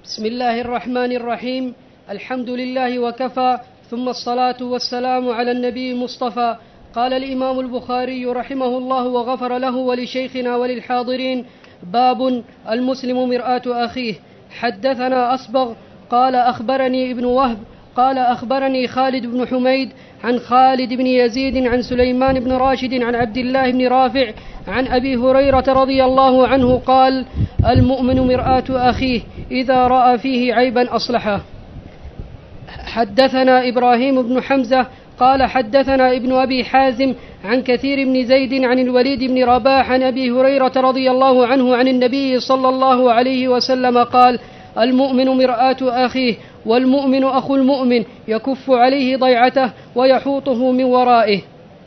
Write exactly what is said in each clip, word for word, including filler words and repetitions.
بسم الله الرحمن الرحيم. الحمد لله وكفى، ثم الصلاة والسلام على النبي المصطفى. قال الإمام البخاري رحمه الله وغفر له ولشيخنا وللحاضرين: باب المسلم مرآة أخيه. حدثنا أصبغ قال أخبرني ابن وهب قال أخبرني خالد بن حميد عن خالد بن يزيد عن سليمان بن راشد عن عبد الله بن رافع عن أبي هريرة رضي الله عنه قال: المؤمن مرآة أخيه، إذا رأى فيه عيبا أصلحه. حدثنا إبراهيم بن حمزة قال حدثنا ابن أبي حازم عن كثير بن زيد عن الوليد بن رباح عن أبي هريرة رضي الله عنه عن النبي صلى الله عليه وسلم قال: المؤمن مرآة أخيه، والمؤمن أخو المؤمن، يكف عليه ضيعته ويحوطه من ورائه.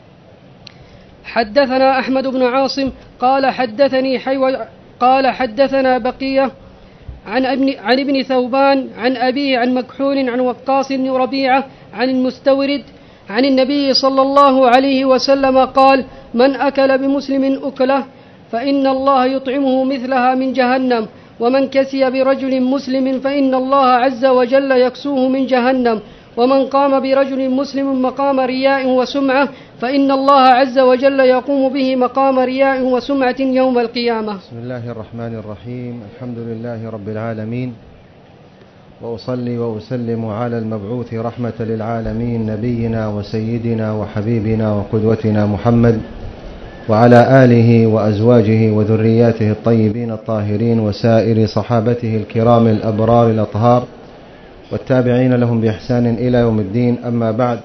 حدثنا أحمد بن عاصم قال حدثني حيوى قال حدثنا بقية عن ابن, عن ابن ثوبان عن أبيه عن مكحول عن وقاص بن ربيعة عن المستورد عن النبي صلى الله عليه وسلم قال: من أكل بمسلم أكله فإن الله يطعمه مثلها من جهنم، ومن كسي برجل مسلم فإن الله عز وجل يكسوه من جهنم، ومن قام برجل مسلم مقام رياء وسمعة فإن الله عز وجل يقوم به مقام رياء وسمعة يوم القيامة. بسم الله الرحمن الرحيم. الحمد لله رب العالمين، وأصلي وأسلم على المبعوث رحمة للعالمين، نبينا وسيدنا وحبيبنا وقدوتنا محمد، وعلى آله وأزواجه وذرياته الطيبين الطاهرين، وسائر صحابته الكرام الأبرار الأطهار، والتابعين لهم بإحسان إلى يوم الدين. أما بعد،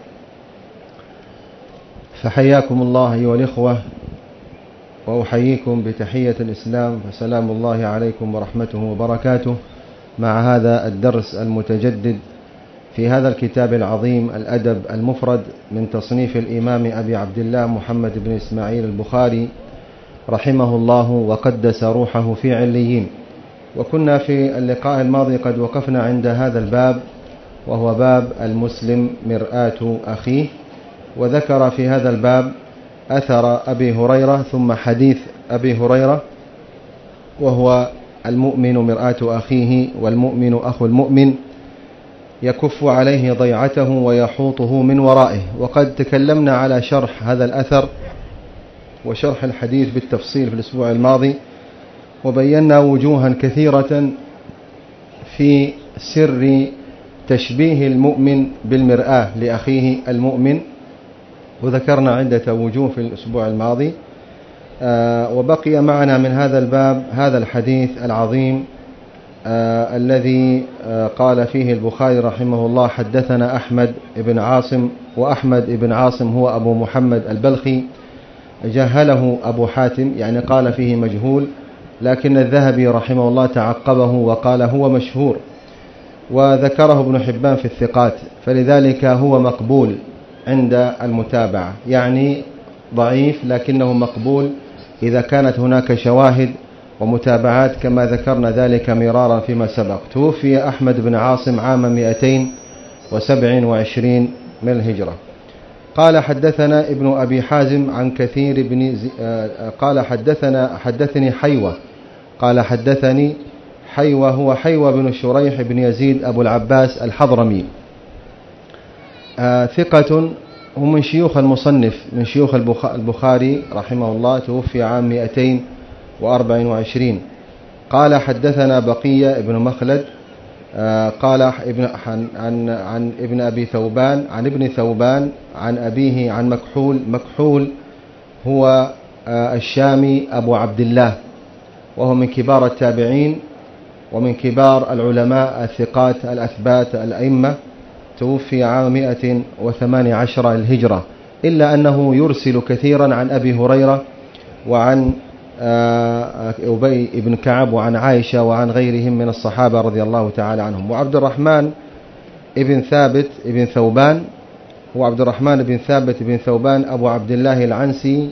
فحياكم الله أيها الإخوة، وأحييكم بتحية الإسلام، فسلام الله عليكم ورحمته وبركاته، مع هذا الدرس المتجدد في هذا الكتاب العظيم الأدب المفرد من تصنيف الإمام أبي عبد الله محمد بن إسماعيل البخاري رحمه الله وقدس روحه في عليين. وكنا في اللقاء الماضي قد وقفنا عند هذا الباب، وهو باب المسلم مرآة أخيه، وذكر في هذا الباب أثر أبي هريرة ثم حديث أبي هريرة، وهو: المؤمن مرآة أخيه، والمؤمن أخو المؤمن، يكف عليه ضيعته ويحوطه من ورائه. وقد تكلمنا على شرح هذا الأثر وشرح الحديث بالتفصيل في الأسبوع الماضي، وبينا وجوها كثيرة في سر تشبيه المؤمن بالمرآة لأخيه المؤمن، وذكرنا عدة وجوه في الأسبوع الماضي. آه وبقي معنا من هذا الباب هذا الحديث العظيم آه الذي آه قال فيه البخاري رحمه الله: حدثنا أحمد بن عاصم. وأحمد بن عاصم هو أبو محمد البلخي، جهله أبو حاتم، يعني قال فيه مجهول، لكن الذهبي رحمه الله تعقبه وقال هو مشهور، وذكره ابن حبان في الثقات، فلذلك هو مقبول عند المتابعة، يعني ضعيف لكنه مقبول إذا كانت هناك شواهد ومتابعات، كما ذكرنا ذلك مرارا فيما سبق. توفي أحمد بن عاصم عام مئتين وسبع وعشرين من الهجرة. قال حدثنا ابن أبي حازم عن كثير بن زي... قال حدثنا حدثني حيوى قال حدثني حيوى هو حيوى بن شريح بن يزيد أبو العباس الحضرمي، آه ثقة، هو من شيوخ المصنف، من شيوخ البخاري رحمه الله، توفي عام مئتين وأربع وعشرين. قال حدثنا بقية ابن مخلد آه قال ابن عن, عن, عن ابن أبي ثوبان عن ابن ثوبان عن أبيه عن مكحول. مكحول هو آه الشامي أبو عبد الله، وهو من كبار التابعين ومن كبار العلماء الثقات الأثبات الأئمة، توفي عام مئة وثمان عشر الهجرة، إلا أنه يرسل كثيرا عن أبي هريرة وعن أبي بن كعب وعن عائشة وعن غيرهم من الصحابة رضي الله تعالى عنهم. وعبد الرحمن ابن ثابت ابن ثوبان هو عبد الرحمن بن ثابت بن ثوبان أبو عبد الله العنسي،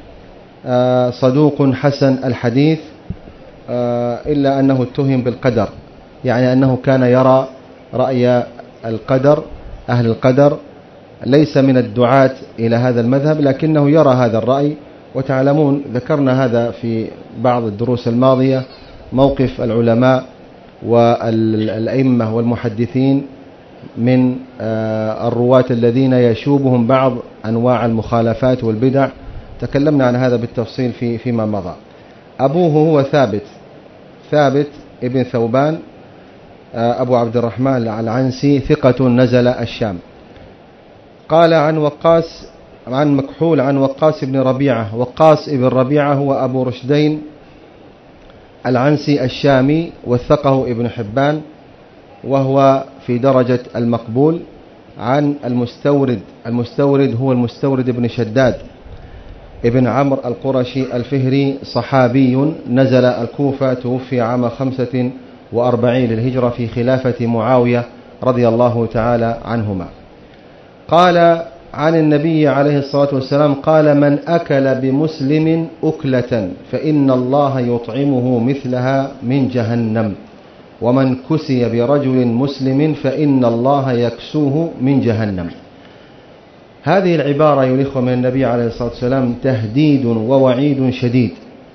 صدوق حسن الحديث، إلا أنه اتهم بالقدر، يعني أنه كان يرى رأي القدر، أهل القدر، ليس من الدعاة إلى هذا المذهب، لكنه يرى هذا الرأي. وتعلمون ذكرنا هذا في بعض الدروس الماضية، موقف العلماء والأئمة والمحدثين من الرواة الذين يشوبهم بعض أنواع المخالفات والبدع. تكلمنا عن هذا بالتفصيل في فيما مضى. أبوه هو ثابت ثابت ابن ثوبان أبو عبد الرحمن العنسي، ثقة نزل الشام. قال عن وقاص عن مكحول عن وقاص بن ربيعة. وقاص بن ربيعة هو أبو رشدين العنسي الشامي، وثقه ابن حبان، وهو في درجة المقبول. عن المستورد المستورد هو المستورد بن شداد ابن عمرو القرشي الفهري، صحابي نزل الكوفة، توفي عام خمسة وأربعين للهجرة في خلافة معاوية رضي الله تعالى عنهما. قال عن النبي عليه الصلاة والسلام قال: من أكل بمسلم أكلة فإن الله يطعمه مثلها من جهنم، ومن كسي برجل مسلم فإن الله يكسوه من جهنم. هذه العبارة يلخ من النبي عليه الصلاة والسلام تهديد ووعيد شديد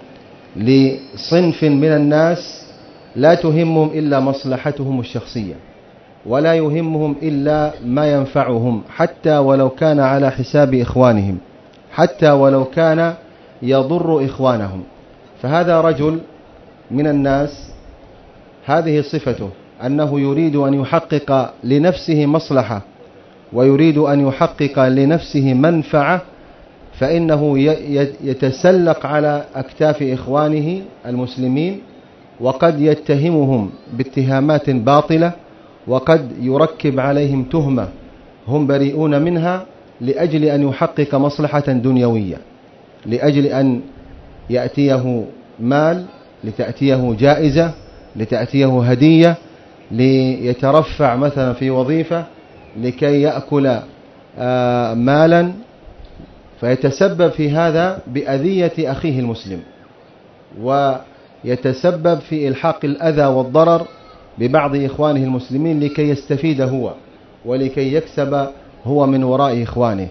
لصنف من الناس لا تهمهم إلا مصلحتهم الشخصية، ولا يهمهم إلا ما ينفعهم، حتى ولو كان على حساب إخوانهم، حتى ولو كان يضر إخوانهم. فهذا رجل من الناس هذه صفته، أنه يريد أن يحقق لنفسه مصلحة ويريد أن يحقق لنفسه منفعة، فإنه يتسلق على أكتاف إخوانه المسلمين، وقد يتهمهم باتهامات باطلة، وقد يركب عليهم تهمة هم بريئون منها، لأجل أن يحقق مصلحة دنيوية، لأجل أن يأتيه مال، لتأتيه جائزة، لتأتيه هدية، ليترفع مثلا في وظيفة، لكي يأكل مالا، فيتسبب في هذا بأذية أخيه المسلم، ويتسبب في إلحاق الأذى والضرر ببعض إخوانه المسلمين لكي يستفيد هو ولكي يكسب هو من وراء إخوانه.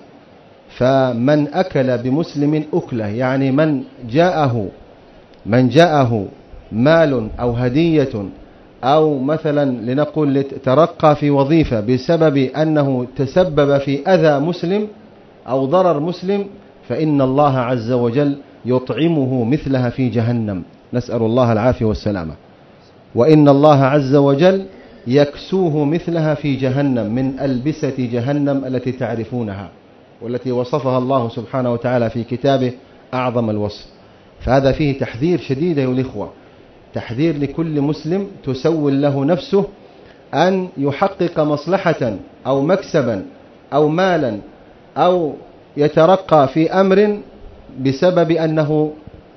فمن أكل بمسلم أكله، يعني من جاءه من جاءه مال أو هدية، أو مثلا لنقول ترقى في وظيفة بسبب أنه تسبب في أذى مسلم أو ضرر مسلم، فإن الله عز وجل يطعمه مثلها في جهنم، نسأل الله العافية والسلامة. وإن الله عز وجل يكسوه مثلها في جهنم، من ألبسة جهنم التي تعرفونها، والتي وصفها الله سبحانه وتعالى في كتابه أعظم الوصف. فهذا فيه تحذير شديد أيها الإخوة، تحذير لكل مسلم تسول له نفسه أن يحقق مصلحة أو مكسبا أو مالا أو يترقى في أمر بسبب أنه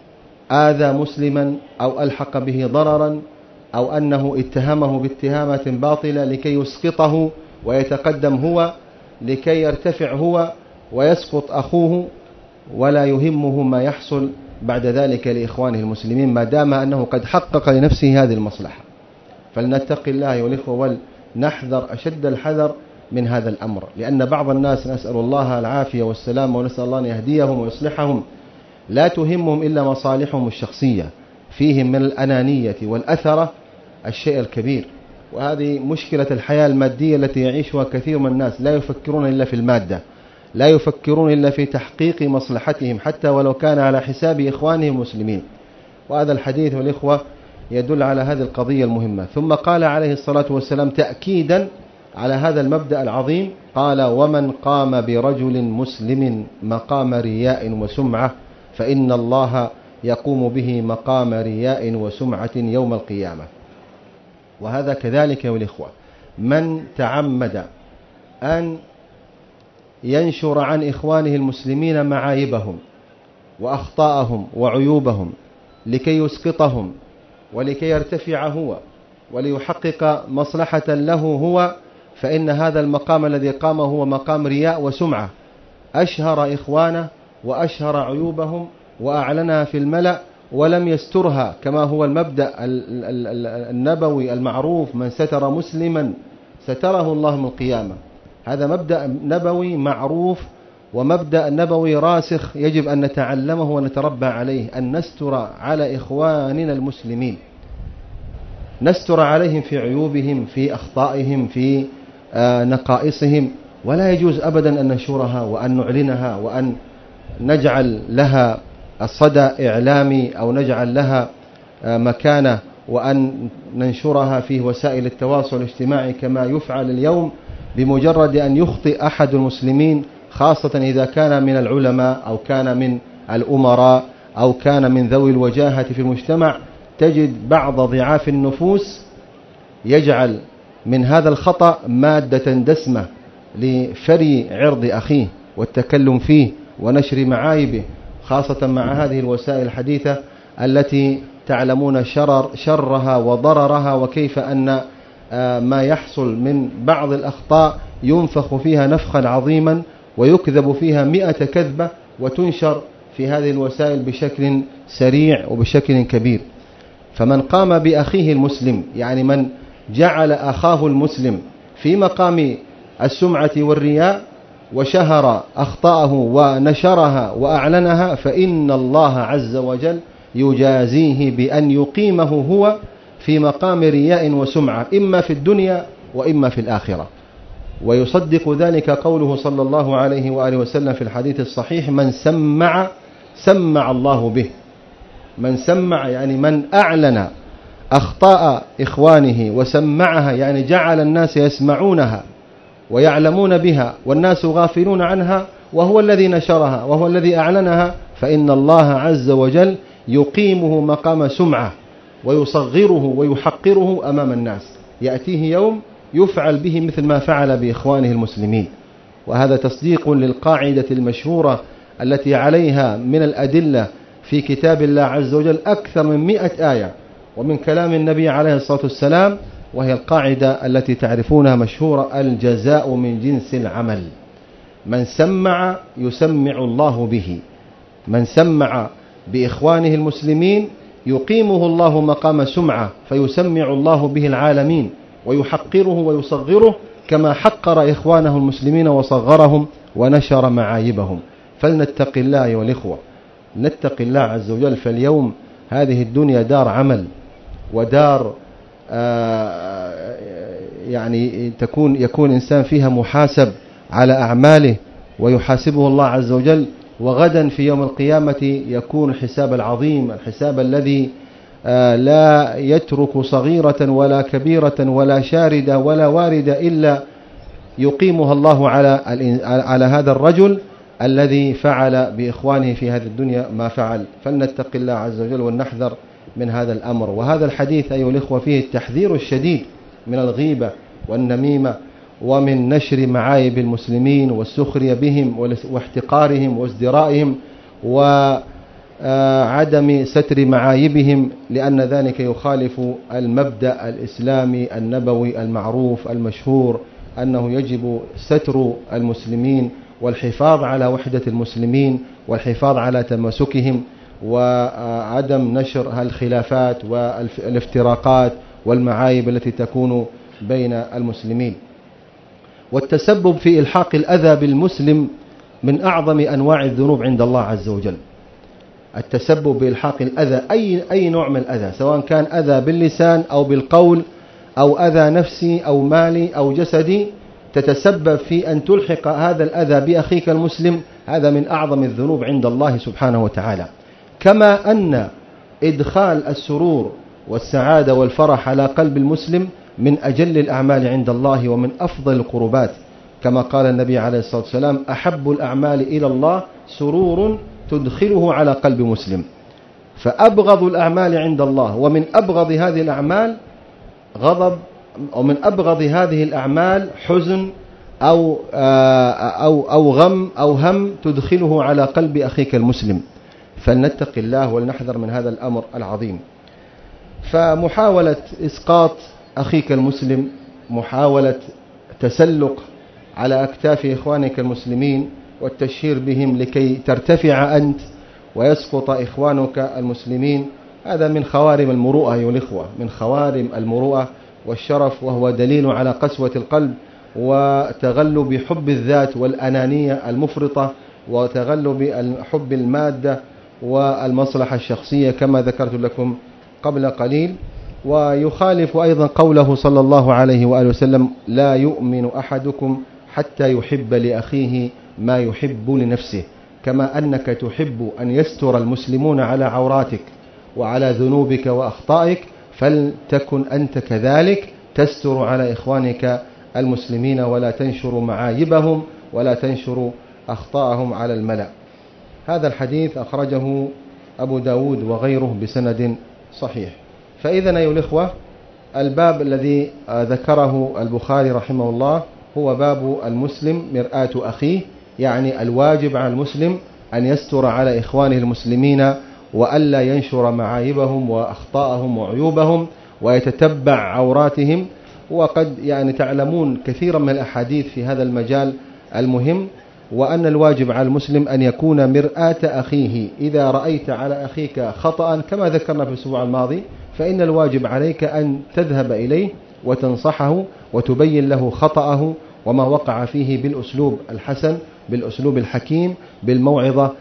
آذى مسلما أو ألحق به ضررا، أو أنه اتهمه باتهامات باطلة لكي يسقطه ويتقدم هو، لكي يرتفع هو ويسقط أخوه، ولا يهمه ما يحصل بعد ذلك لإخوانه المسلمين، ما دام أنه قد حقق لنفسه هذه المصلحة. فلنتق الله والإخوة ونحذر أشد الحذر من هذا الأمر، لأن بعض الناس، نسأل الله العافية والسلام ونسأل الله أن يهديهم ويصلحهم، لا تهمهم إلا مصالحهم الشخصية، فيهم من الأنانية والأثرة الشيء الكبير. وهذه مشكلة الحياة المادية التي يعيشها كثير من الناس، لا يفكرون إلا في المادة، لا يفكرون إلا في تحقيق مصلحتهم، حتى ولو كان على حساب إخوانهم المسلمين. وهذا الحديث والإخوة يدل على هذه القضية المهمة. ثم قال عليه الصلاة والسلام تأكيدا على هذا المبدأ العظيم، قال: ومن قام برجل مسلم مقام رياء وسمعة فإن الله يقوم به مقام رياء وسمعة يوم القيامة. وهذا كذلك يا الإخوة، من تعمد أن ينشر عن إخوانه المسلمين معايبهم وأخطاءهم وعيوبهم لكي يسقطهم ولكي يرتفع هو وليحقق مصلحة له هو، فإن هذا المقام الذي قامه هو مقام رياء وسمعة، أشهر إخوانه وأشهر عيوبهم وأعلنها في الملأ ولم يسترها، كما هو المبدأ النبوي المعروف: من ستر مسلما ستره الله من القيامة. هذا مبدأ نبوي معروف ومبدأ نبوي راسخ، يجب أن نتعلمه ونتربى عليه، أن نستر على إخواننا المسلمين. نستر عليهم في عيوبهم، في أخطائهم، في نقائصهم، ولا يجوز أبدا أن ننشرها وأن نعلنها وأن نجعل لها الصدى إعلامي أو نجعل لها مكانة وأن ننشرها في وسائل التواصل الاجتماعي كما يفعل اليوم بمجرد أن يخطئ أحد المسلمين، خاصة إذا كان من العلماء أو كان من الأمراء أو كان من ذوي الوجاهة في المجتمع. تجد بعض ضعاف النفوس يجعل من هذا الخطأ مادة دسمة لفري عرض أخيه والتكلم فيه ونشر معايبه، خاصة مع هذه الوسائل الحديثة التي تعلمون شرر شرها وضررها، وكيف أن ما يحصل من بعض الأخطاء ينفخ فيها نفخا عظيما ويكذب فيها مئة كذبة وتنشر في هذه الوسائل بشكل سريع وبشكل كبير. فمن قام بأخيه المسلم، يعني من جعل أخاه المسلم في مقام السمعة والرياء وشهر أخطاءه ونشرها وأعلنها، فإن الله عز وجل يجازيه بأن يقيمه هو في مقام رياء وسمعة، إما في الدنيا وإما في الآخرة. ويصدق ذلك قوله صلى الله عليه وآله وسلم في الحديث الصحيح: من سمع سمع الله به. من سمع يعني من أعلن أخطاء إخوانه وسمعها، يعني جعل الناس يسمعونها ويعلمون بها والناس غافلون عنها، وهو الذي نشرها وهو الذي أعلنها، فإن الله عز وجل يقيمه مقام سمعة ويصغره ويحقره أمام الناس. يأتيه يوم يفعل به مثل ما فعل بإخوانه المسلمين. وهذا تصديق للقاعدة المشهورة التي عليها من الأدلة في كتاب الله عز وجل أكثر من مئة آية، ومن كلام النبي عليه الصلاة والسلام، وهي القاعدة التي تعرفونها مشهورة: الجزاء من جنس العمل. من سمع يسمع الله به. من سمع بإخوانه المسلمين يقيمه الله مقام سمعة، فيسمع الله به العالمين ويحقره ويصغره كما حقر إخوانه المسلمين وصغرهم ونشر معايبهم. فلنتق الله أيها الإخوة، نتق الله عز وجل. فاليوم هذه الدنيا دار عمل ودار يعني تكون يكون إنسان فيها محاسب على أعماله ويحاسبه الله عز وجل، وغدا في يوم القيامة يكون الحساب العظيم، الحساب الذي لا يترك صغيرة ولا كبيرة ولا شاردة ولا واردة إلا يقيمها الله على على هذا الرجل الذي فعل بإخوانه في هذه الدنيا ما فعل. فلنتق الله عز وجل ونحذر من هذا الأمر. وهذا الحديث أيها الإخوة فيه التحذير الشديد من الغيبة والنميمة ومن نشر معايب المسلمين والسخرية بهم واحتقارهم وازدرائهم وعدم ستر معايبهم، لأن ذلك يخالف المبدأ الإسلامي النبوي المعروف المشهور أنه يجب ستر المسلمين والحفاظ على وحدة المسلمين والحفاظ على تماسكهم وعدم نشر الخلافات والافتراقات والمعايب التي تكون بين المسلمين. والتسبب في إلحاق الأذى بالمسلم من أعظم أنواع الذنوب عند الله عز وجل. التسبب بإلحاق الأذى، أي أي نوع من الأذى، سواء كان أذى باللسان أو بالقول أو أذى نفسي أو مالي أو جسدي، تتسبب في أن تلحق هذا الأذى بأخيك المسلم، هذا من أعظم الذنوب عند الله سبحانه وتعالى. كما أن إدخال السرور والسعادة والفرح على قلب المسلم من أجل الأعمال عند الله ومن أفضل القربات، كما قال النبي عليه الصلاة والسلام: أحب الأعمال إلى الله سرور تدخله على قلب مسلم. فأبغض الأعمال عند الله ومن أبغض هذه الأعمال غضب، أو من أبغض هذه الأعمال حزن أو أو أو غم أو هم تدخله على قلب أخيك المسلم. فلنتق الله ولنحذر من هذا الأمر العظيم. فمحاولة إسقاط أخيك المسلم، محاولة تسلق على أكتاف إخوانك المسلمين والتشهير بهم لكي ترتفع أنت ويسقط إخوانك المسلمين، هذا من خوارم المروءة أيها الإخوة، من خوارم المروءة والشرف، وهو دليل على قسوة القلب وتغلب حب الذات والأنانية المفرطة وتغلب حب المادة والمصلحة الشخصية كما ذكرت لكم قبل قليل. ويخالف أيضا قوله صلى الله عليه وآله وسلم: لا يؤمن أحدكم حتى يحب لأخيه ما يحب لنفسه. كما أنك تحب أن يستر المسلمون على عوراتك وعلى ذنوبك وأخطائك، فلتكن أنت كذلك تستر على إخوانك المسلمين ولا تنشر معايبهم ولا تنشر أخطاءهم على الملأ. هذا الحديث أخرجه أبو داود وغيره بسند صحيح. فإذن أيها الإخوة، الباب الذي ذكره البخاري رحمه الله هو باب المسلم مرآة أخيه، يعني الواجب على المسلم أن يستر على إخوانه المسلمين وألا ينشر معايبهم وأخطاءهم وعيوبهم ويتتبع عوراتهم. وقد يعني تعلمون كثيرا من الأحاديث في هذا المجال المهم، وأن الواجب على المسلم أن يكون مرآة أخيه. إذا رأيت على أخيك خطأ كما ذكرنا في الأسبوع الماضي، فإن الواجب عليك أن تذهب إليه وتنصحه وتبين له خطأه وما وقع فيه بالأسلوب الحسن، بالأسلوب الحكيم، بالموعظة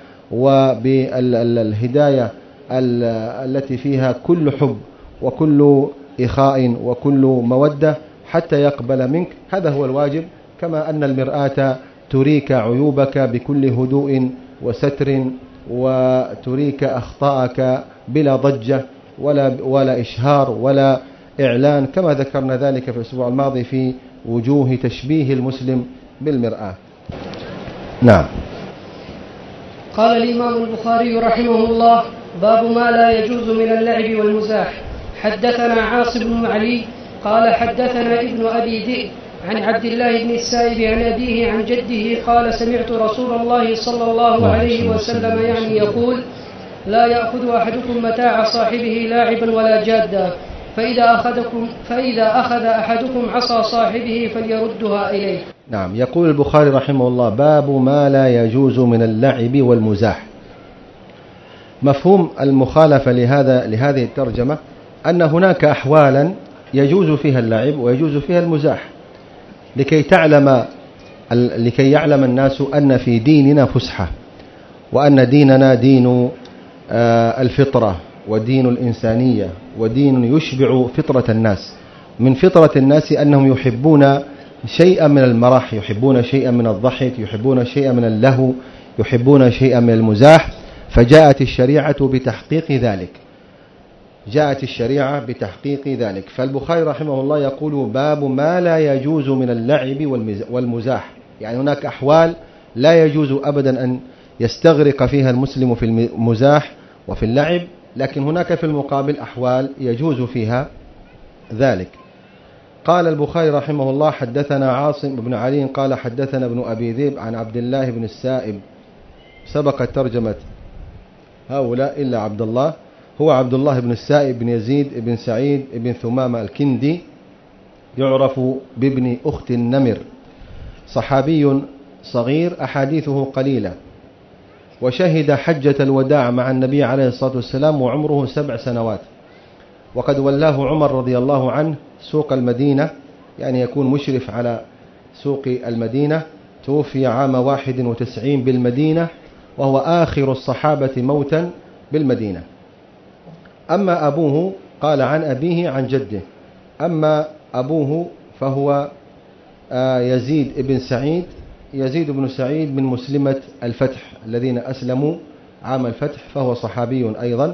وبالهداية التي فيها كل حب وكل إخاء وكل مودة حتى يقبل منك. هذا هو الواجب. كما أن المرآة تريك عيوبك بكل هدوء وستر، وتريك أخطاءك بلا ضجة ولا ولا إشهار ولا إعلان، كما ذكرنا ذلك في الأسبوع الماضي في وجوه تشبيه المسلم بالمرآة. نعم. قال الإمام البخاري رحمه الله: باب ما لا يجوز من اللعب والمزاح. حدثنا عاصم بن علي قال حدثنا ابن أبي ذئب عن عبد الله بن السائب عن أبيه عن جده قال: سمعت رسول الله صلى الله عليه وسلم يعني يقول: لا يأخذ أحدكم متاع صاحبه لاعبا ولا جادا، فإذا أخذكم فإذا أخذ أحدكم عصا صاحبه فليردها إليه. نعم. يقول البخاري رحمه الله: باب ما لا يجوز من اللعب والمزاح. مفهوم المخالفة لهذا لهذه الترجمة أن هناك أحوالا يجوز فيها اللعب ويجوز فيها المزاح، لكي تعلم لكي يعلم الناس أن في ديننا فسحة، وأن ديننا دين الفطرة ودين الإنسانية ودين يشبع فطرة الناس. من فطرة الناس أنهم يحبون شيئا من المرح، يحبون شيئا من الضحك، يحبون شيئا من اللهو، يحبون شيئا من المزاح. فجاءت الشريعة بتحقيق ذلك جاءت الشريعة بتحقيق ذلك فالبخاري رحمه الله يقول: باب ما لا يجوز من اللعب والمزاح. يعني هناك أحوال لا يجوز أبدا أن يستغرق فيها المسلم في المزاح وفي اللعب، لكن هناك في المقابل أحوال يجوز فيها ذلك. قال البخاري رحمه الله: حدثنا عاصم بن علي قال حدثنا ابن أبي ذئب عن عبد الله بن السائب. سبقت ترجمة هؤلاء إلا عبد الله، هو عبد الله بن السائب بن يزيد بن سعيد بن ثمامة الكندي، يعرف بابن أخت النمر، صحابي صغير أحاديثه قليلة، وشهد حجة الوداع مع النبي عليه الصلاة والسلام وعمره سبع سنوات، وقد ولاه عمر رضي الله عنه سوق المدينة، يعني يكون مشرف على سوق المدينة. توفي عام واحد وتسعين بالمدينة، وهو آخر الصحابة موتا بالمدينة. أما أبوه قال عن أبيه عن جده، أما أبوه فهو يزيد بن سعيد يزيد بن سعيد من مسلمة الفتح الذين أسلموا عام الفتح، فهو صحابي أيضا.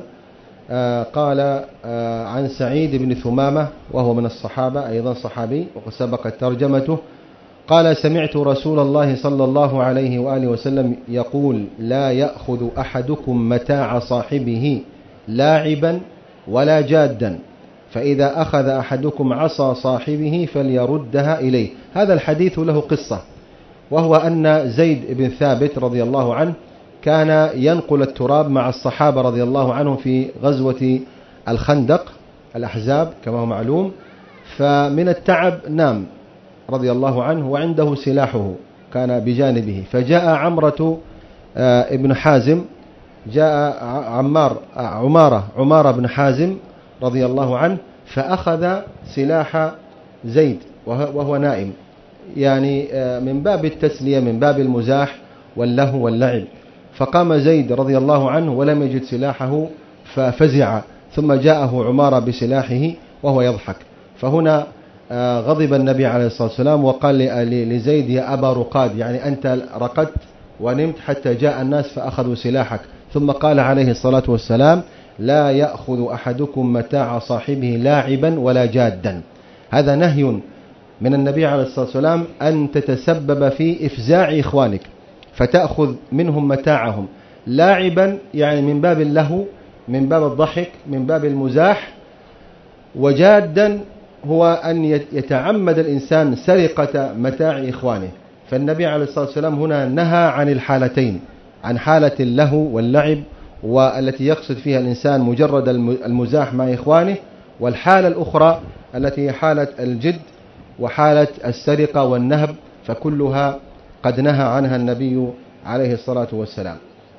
قال عن سعيد بن ثمامة وهو من الصحابة أيضا صحابي، وقد سبقت ترجمته. قال: سمعت رسول الله صلى الله عليه وآله وسلم يقول: لا يأخذ أحدكم متاع صاحبه لاعبا ولا جادا، فإذا أخذ أحدكم عصا صاحبه فليردها إليه. هذا الحديث له قصة، وهو أن زيد بن ثابت رضي الله عنه كان ينقل التراب مع الصحابة رضي الله عنهم في غزوة الخندق الأحزاب كما هو معلوم، فمن التعب نام رضي الله عنه وعنده سلاحه كان بجانبه، فجاء عمرة ابن حازم جاء عمار عمارة عمارة بن حازم رضي الله عنه فأخذ سلاح زيد وهو نائم، يعني من باب التسلية من باب المزاح واللهو واللعب. فقام زيد رضي الله عنه ولم يجد سلاحه ففزع، ثم جاءه عمارة بسلاحه وهو يضحك. فهنا غضب النبي عليه الصلاة والسلام وقال لزيد يا أبا رقاد، يعني أنت رقدت ونمت حتى جاء الناس فأخذوا سلاحك. ثم قال عليه الصلاة والسلام لا يأخذ أحدكم متاع صاحبه لاعبا ولا جادا. هذا نهي من النبي عليه الصلاة والسلام أن تتسبب في إفزاع إخوانك فتأخذ منهم متاعهم لاعبا، يعني من باب اللهو، من باب الضحك، من باب المزاح. وجادا هو أن يتعمد الإنسان سرقة متاع إخوانه. فالنبي عليه الصلاة والسلام هنا نهى عن الحالتين، عن حالة اللهو واللعب والتي يقصد فيها الإنسان مجرد المزاح مع إخوانه، والحالة الأخرى التي هي حالة الجد وحالة السرقة والنهب، فكلها قد نهى عنها النبي عليه الصلاة والسلام.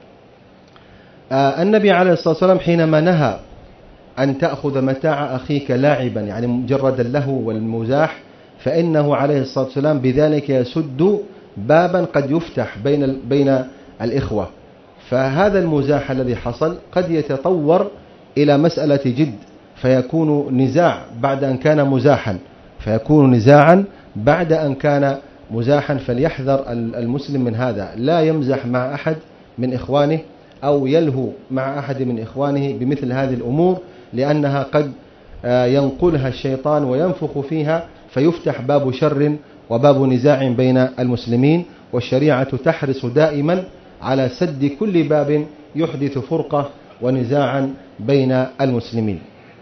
آه النبي عليه الصلاة والسلام حينما نهى أن تأخذ متاع أخيك لاعبا، يعني مجرد اللهو والمزاح، فإنه عليه الصلاة والسلام بذلك يسد بابا قد يفتح بين بين الإخوة. فهذا المزاح الذي حصل قد يتطور إلى مسألة جد، فيكون نزاع بعد أن كان مزاحا، فيكون نزاعا بعد أن كان مزاحا. فليحذر المسلم من هذا، لا يمزح مع أحد من إخوانه أو يلهو مع أحد من إخوانه بمثل هذه الأمور، لأنها قد ينقلها الشيطان وينفخ فيها فيفتح باب شر وباب نزاع بين المسلمين. والشريعة تحرص دائما على سد كل باب يحدث فرقة ونزاعا بين المسلمين.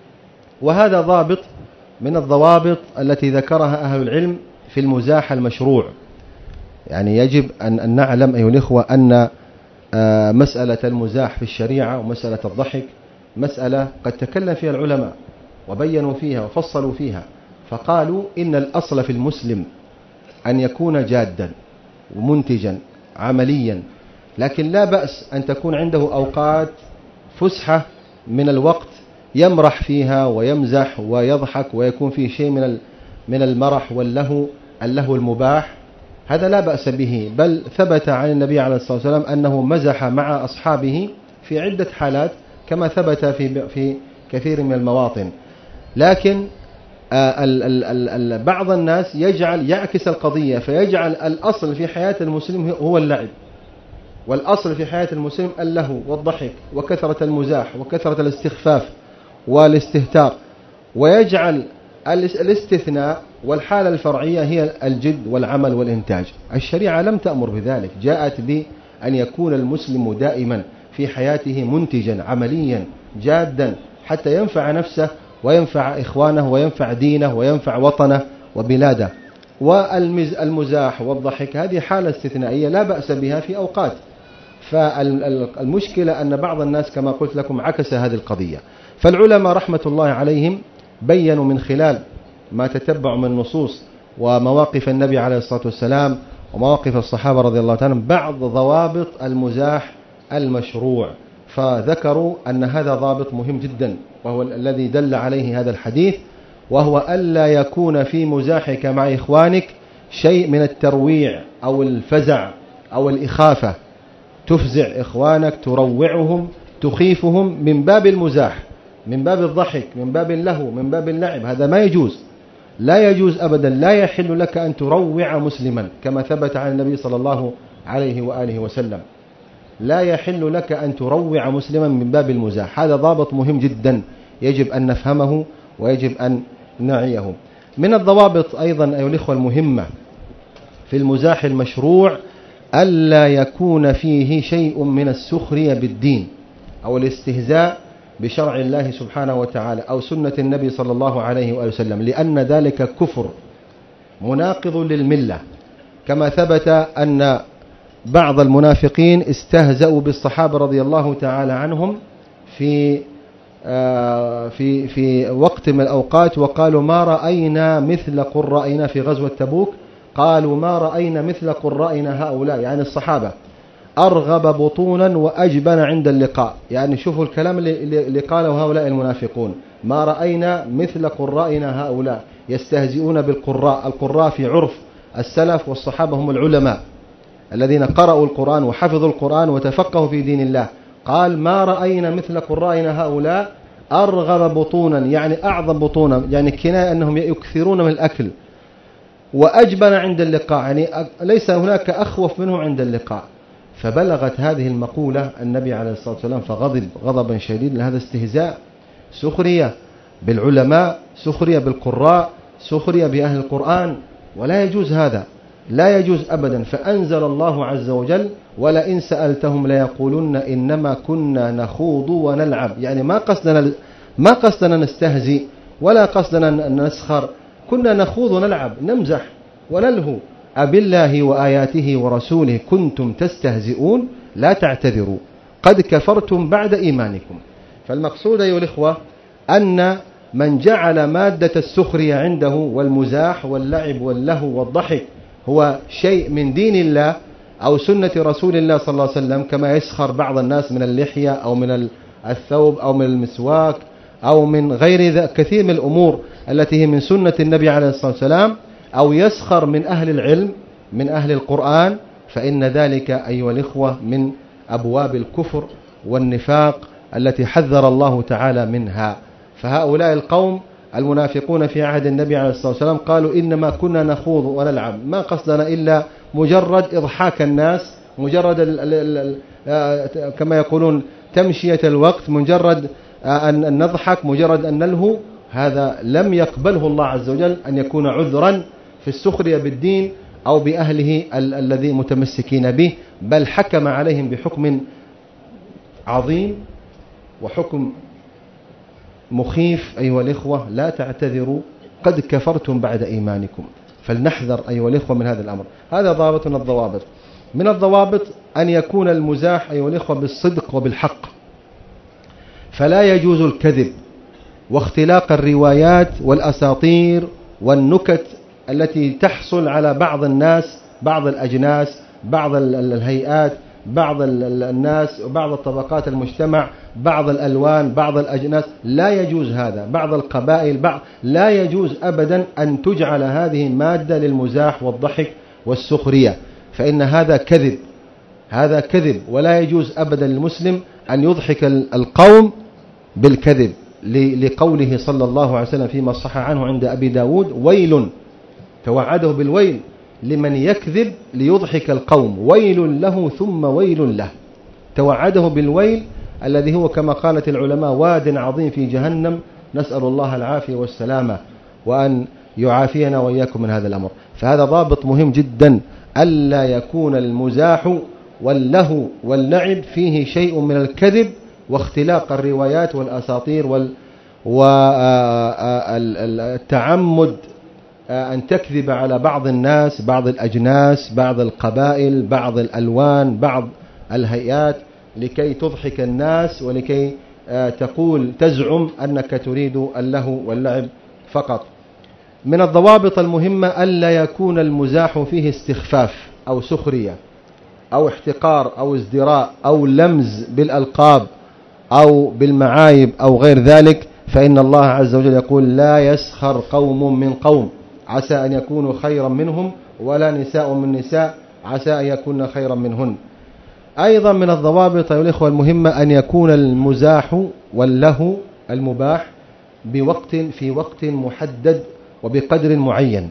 وهذا ضابط من الضوابط التي ذكرها أهل العلم في المزاح المشروع. يعني يجب أن نعلم أيها الإخوة أن مسألة المزاح في الشريعة ومسألة الضحك مسألة قد تكلم فيها العلماء وبينوا فيها وفصلوا فيها، فقالوا إن الأصل في المسلم أن يكون جادا ومنتجا عمليا، لكن لا بأس أن تكون عنده أوقات فسحة من الوقت يمرح فيها ويمزح ويضحك ويكون فيه شيء من من المرح واللهو اللهو المباح، هذا لا بأس به. بل ثبت عن النبي عليه الصلاة والسلام أنه مزح مع أصحابه في عدة حالات كما ثبت في في كثير من المواطن. لكن ال ال ال ال بعض الناس يجعل يعكس القضية، فيجعل الأصل في حياة المسلم هو اللعب، والأصل في حياة المسلم اللهو والضحك وكثرة المزاح وكثرة الاستخفاف والاستهتار، ويجعل الاستثناء والحالة الفرعية هي الجد والعمل والإنتاج. الشريعة لم تأمر بذلك، جاءت بأن يكون المسلم دائما في حياته منتجا عمليا جادا حتى ينفع نفسه وينفع إخوانه وينفع دينه وينفع وطنه وبلاده. والمزاح والضحك هذه حالة استثنائية لا بأس بها في أوقات. فالمشكلة أن بعض الناس كما قلت لكم عكس هذه القضية. فالعلماء رحمة الله عليهم بيّنوا من خلال ما تتبع من النصوص ومواقف النبي عليه الصلاة والسلام ومواقف الصحابة رضي الله عنهم بعض ضوابط المزاح المشروع، فذكروا أن هذا ضابط مهم جدا وهو الذي دل عليه هذا الحديث، وهو ألا يكون في مزاحك مع إخوانك شيء من الترويع أو الفزع أو الإخافة، تفزع إخوانك تروعهم تخيفهم من باب المزاح، من باب الضحك، من باب اللهو، من باب اللعب. هذا ما يجوز، لا يجوز أبدا، لا يحل لك أن تروع مسلما كما ثبت عن النبي صلى الله عليه وآله وسلم. لا يحل لك أن تروع مسلما من باب المزاح. هذا ضابط مهم جدا يجب أن نفهمه ويجب أن نعيه. من الضوابط أيضا أيها الإخوة المهمة في المزاح المشروع ألا يكون فيه شيء من السخرية بالدين أو الاستهزاء بشرع الله سبحانه وتعالى أو سنة النبي صلى الله عليه وآله وسلم، لأن ذلك كفر مناقض للملة. كما ثبت أن بعض المنافقين استهزأوا بالصحابة رضي الله تعالى عنهم في في في وقت من الأوقات وقالوا ما رأينا مثل قرائنا في غزوة تبوك، قالوا ما رأينا مثل قرائنا هؤلاء، يعني الصحابة أرغب بطونا وأجبن عند اللقاء. يعني شوفوا الكلام اللي قاله هؤلاء المنافقون، ما رأينا مثل قرائنا هؤلاء، يستهزئون بالقراء. القراء في عرف السلف والصحابة هم العلماء الذين قرأوا القرآن وحفظوا القرآن وتفقهوا في دين الله. قال ما رأينا مثل قرائنا هؤلاء أرغب بطونا يعني أعظم بطونا، يعني كناية أنهم يكثرون من الأكل، وأجبن عند اللقاء يعني ليس هناك أخوف منهم عند اللقاء. فبلغت هذه المقولة النبي عليه الصلاة والسلام فغضب غضبا شديدا، لهذا استهزاء، سخرية بالعلماء، سخرية بالقراء، سخرية بأهل القرآن، ولا يجوز هذا، لا يجوز أبدا. فأنزل الله عز وجل ولئن سألتهم ليقولن إنما كنا نخوض ونلعب، يعني ما قصدنا ما قصدنا نستهزئ ولا قصدنا نسخر، كنا نخوض ونلعب نمزح ونلهو. أبالله وآياته ورسوله كنتم تستهزئون لا تعتذروا قد كفرتم بعد إيمانكم. فالمقصود أيها الإخوة أن من جعل مادة السخرية عنده والمزاح واللعب واللهو والضحك هو شيء من دين الله أو سنة رسول الله صلى الله عليه وسلم، كما يسخر بعض الناس من اللحية أو من الثوب أو من المسواك أو من غير ذا كثير من الأمور التي هي من سنة النبي عليه الصلاة والسلام، أو يسخر من أهل العلم من أهل القرآن، فإن ذلك أيها الإخوة من أبواب الكفر والنفاق التي حذر الله تعالى منها. فهؤلاء القوم المنافقون في عهد النبي عليه الصلاة والسلام قالوا إنما كنا نخوض ونلعب، ما قصدنا إلا مجرد إضحاك الناس، مجرد ال ال ال كما يقولون تمشية الوقت، مجرد أن نضحك، مجرد أن نلهو. هذا لم يقبله الله عز وجل أن يكون عذرا في السخرية بالدين أو بأهله ال الذي متمسكين به، بل حكم عليهم بحكم عظيم وحكم مخيف. أيها الإخوة لا تعتذروا قد كفرتم بعد إيمانكم. فلنحذر أيها الإخوة من هذا الأمر. هذا ضابط من الضوابط. من الضوابط أن يكون المزاح أيها الإخوة بالصدق وبالحق، فلا يجوز الكذب واختلاق الروايات والأساطير والنكت التي تحصل على بعض الناس، بعض الأجناس، بعض الهيئات، بعض الناس وبعض الطبقات المجتمع، بعض الألوان، بعض الأجناس. لا يجوز هذا، بعض القبائل، بعض لا يجوز أبدا أن تجعل هذه مادة للمزاح والضحك والسخرية، فإن هذا كذب، هذا كذب. ولا يجوز أبدا للمسلم أن يضحك القوم بالكذب، لقوله صلى الله عليه وسلم فيما صح عنه عند أبي داود: ويل، توعده بالويل لمن يكذب ليضحك القوم، ويل له ثم ويل له. توعده بالويل الذي هو كما قالت العلماء واد عظيم في جهنم، نسأل الله العافية والسلامة وأن يعافينا وإياكم من هذا الأمر. فهذا ضابط مهم جدا، ألا يكون المزاح واللهو واللعب فيه شيء من الكذب واختلاق الروايات والأساطير وال والتعمد أن تكذب على بعض الناس، بعض الأجناس، بعض القبائل، بعض الألوان، بعض الهيئات، لكي تضحك الناس ولكي تقول تزعم أنك تريد اللهو واللعب فقط. من الضوابط المهمة ألا يكون المزاح فيه استخفاف أو سخرية أو احتقار أو ازدراء أو لمز بالألقاب أو بالمعايب أو غير ذلك، فإن الله عز وجل يقول: لا يسخر قوم من قوم عسى أن يكونوا خيرا منهم ولا نساء من نساء عسى أن يكون خيرا منهن. أيضا من الضوابط يا الإخوة المهمة أن يكون المزاح واللهو المباح بوقت في وقت محدد وبقدر معين،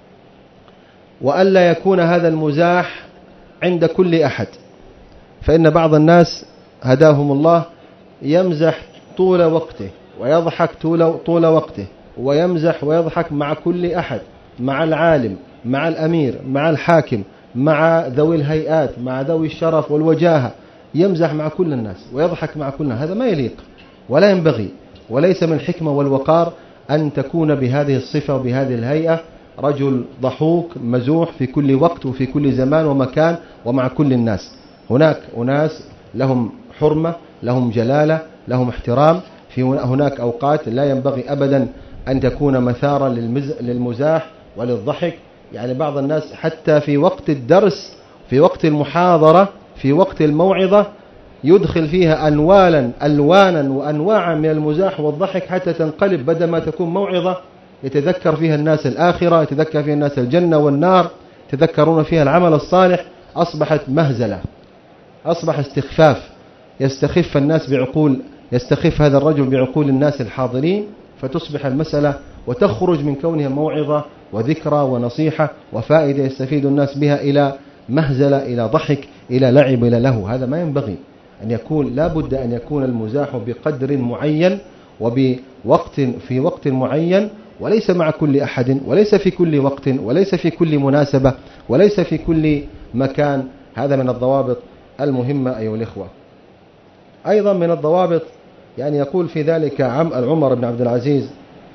وألا يكون هذا المزاح عند كل أحد. فإن بعض الناس هداهم الله يمزح طول وقته ويضحك طول, طول وقته ويمزح ويضحك مع كل أحد، مع العالم، مع الأمير، مع الحاكم، مع ذوي الهيئات، مع ذوي الشرف والوجاهة، يمزح مع كل الناس ويضحك مع كل الناس. هذا ما يليق ولا ينبغي، وليس من الحكمة والوقار أن تكون بهذه الصفة وبهذه الهيئة رجل ضحوك مزوح في كل وقت وفي كل زمان ومكان ومع كل الناس. هناك أناس لهم حرمة، لهم جلالة، لهم احترام، في هناك أوقات لا ينبغي أبدا أن تكون مثارا للمزاح وللضحك. يعني بعض الناس حتى في وقت الدرس، في وقت المحاضرة، في وقت الموعظة يدخل فيها أنوالا ألوانا وأنواعا من المزاح والضحك حتى تنقلب بدل ما تكون موعظة يتذكر فيها الناس الآخرة، يتذكر فيها الناس الجنة والنار، يتذكرون فيها العمل الصالح، أصبحت مهزلة، أصبح استخفاف، يستخف الناس بعقول يستخف هذا الرجل بعقول الناس الحاضرين، فتصبح المسألة وتخرج من كونها موعظة وذكرى ونصيحة وفائدة يستفيد الناس بها إلى مهزلة، إلى ضحك، إلى لعب، إلى له. هذا ما ينبغي أن يكون. لا بد أن يكون المزاح بقدر معين وبوقت في وقت معين، وليس مع كل أحد، وليس في كل وقت، وليس في كل مناسبة، وليس في كل مكان. هذا من الضوابط المهمة أيها الإخوة. أيضا من الضوابط يعني يقول في ذلك عم العمر بن عبد العزيز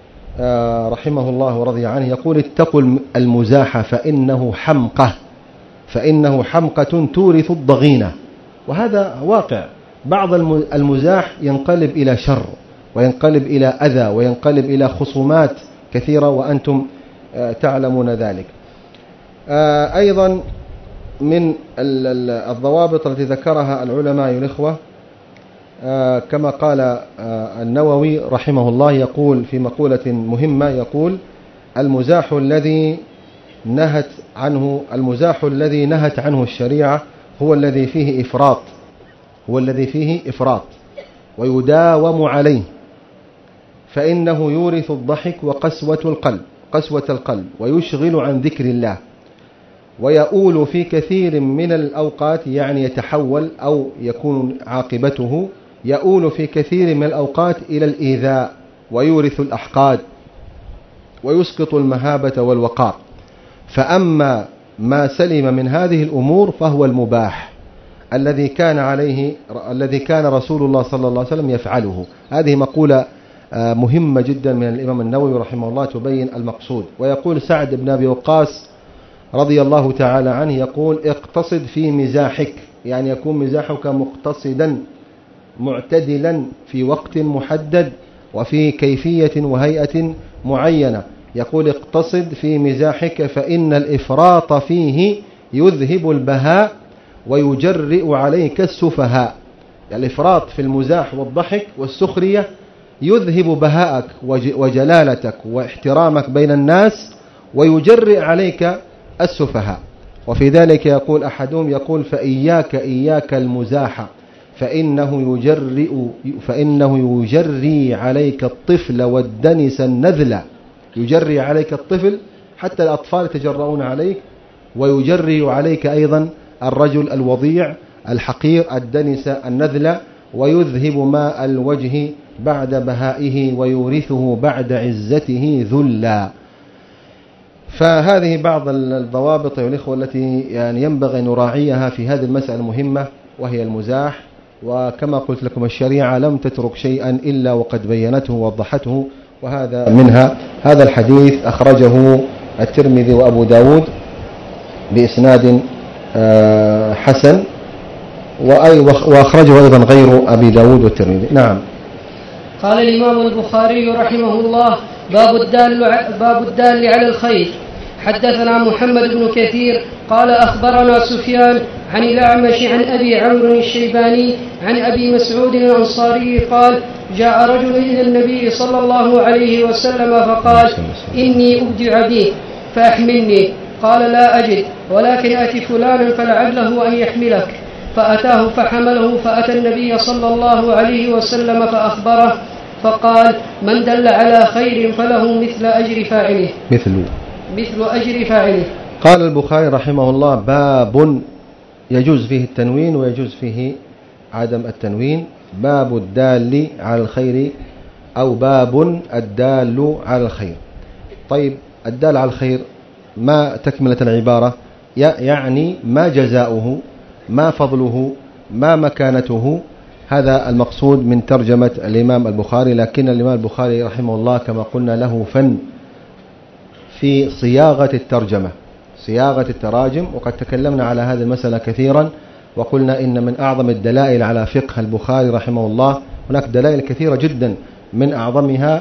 رحمه الله ورضي عنه، يقول: اتقوا المزاح فإنه حمقة فإنه حمقة تورث الضغينة. وهذا واقع. بعض المزاح ينقلب إلى شر، وينقلب إلى أذى، وينقلب إلى خصومات كثيرة، وأنتم تعلمون ذلك. أيضا من الضوابط التي ذكرها العلماء الإخوة كما قال النووي رحمه الله، يقول في مقولة مهمة، يقول: المزاح الذي نهت عنه المزاح الذي نهت عنه الشريعة هو الذي فيه إفراط هو الذي فيه إفراط ويداوم عليه، فإنه يورث الضحك وقسوة القلب قسوة القلب ويشغل عن ذكر الله، ويؤول في كثير من الأوقات، يعني يتحول أو يكون عاقبته يؤول في كثير من الأوقات إلى الإيذاء، ويورث الأحقاد، ويسقط المهابة والوقار. فأما ما سلم من هذه الأمور فهو المباح الذي كان عليه الذي كان رسول الله صلى الله عليه وسلم يفعله. هذه مقولة مهمة جدا من الإمام النووي رحمه الله تبين المقصود. ويقول سعد بن أبي وقاص رضي الله تعالى عنه، يقول: اقتصد في مزاحك، يعني يكون مزاحك مقتصدا معتدلا في وقت محدد وفي كيفية وهيئة معينة. يقول: اقتصد في مزاحك فإن الإفراط فيه يذهب البهاء ويجرئ عليك السفهاء. يعني الإفراط في المزاح والضحك والسخرية يذهب بهاءك وجلالتك واحترامك بين الناس، ويجرئ عليك السفهاء. وفي ذلك يقول أحدهم، يقول: فإياك إياك المزاح فإنه يجرئ فإنه يجري عليك الطفل والدنس النذل. يجري عليك الطفل، حتى الأطفال يتجرؤون عليك، ويجري عليك أيضا الرجل الوضيع الحقير الدنس النذل، ويذهب ماء الوجه بعد بهائه ويورثه بعد عزته ذلا. فهذه بعض الضوابط يا الإخوة التي يعني ينبغي أن نراعيها في هذه المسألة المهمة، وهي المزاح. وكما قلت لكم الشريعة لم تترك شيئا إلا وقد بينته ووضحته، وهذا منها. هذا الحديث أخرجه الترمذي وأبو داود بإسناد حسن، وأخرجه أيضا غير أبي داود والترمذي. نعم. قال الإمام البخاري رحمه الله: باب الدال باب الدال على الخير. حدثنا محمد بن كثير قال أخبرنا سفيان عن الأعمش عن أبي عمرو الشيباني عن أبي مسعود الأنصاري قال: جاء رجل إلى النبي صلى الله عليه وسلم فقال: إني أبدع بي فأحملني. قال: لا أجد، ولكن أتي فلانا فلعله أن يحملك. فأتاه فحمله، فأتى النبي صلى الله عليه وسلم فأخبره، فقال: من دل على خير فله مثل أجر فاعله مثل مثل أجر فاعله. قال البخاري رحمه الله: باب يجوز فيه التنوين ويجوز فيه عدم التنوين. باب الدال على الخير، أو باب الدال على الخير. طيب، الدال على الخير ما تكملة العبارة؟ يعني ما جزاؤه، ما فضله، ما مكانته. هذا المقصود من ترجمة الإمام البخاري. لكن الإمام البخاري رحمه الله كما قلنا له فن في صياغة الترجمة، صياغة التراجم، وقد تكلمنا على هذه المسألة كثيرا، وقلنا إن من أعظم الدلائل على فقه البخاري رحمه الله، هناك دلائل كثيرة جدا، من أعظمها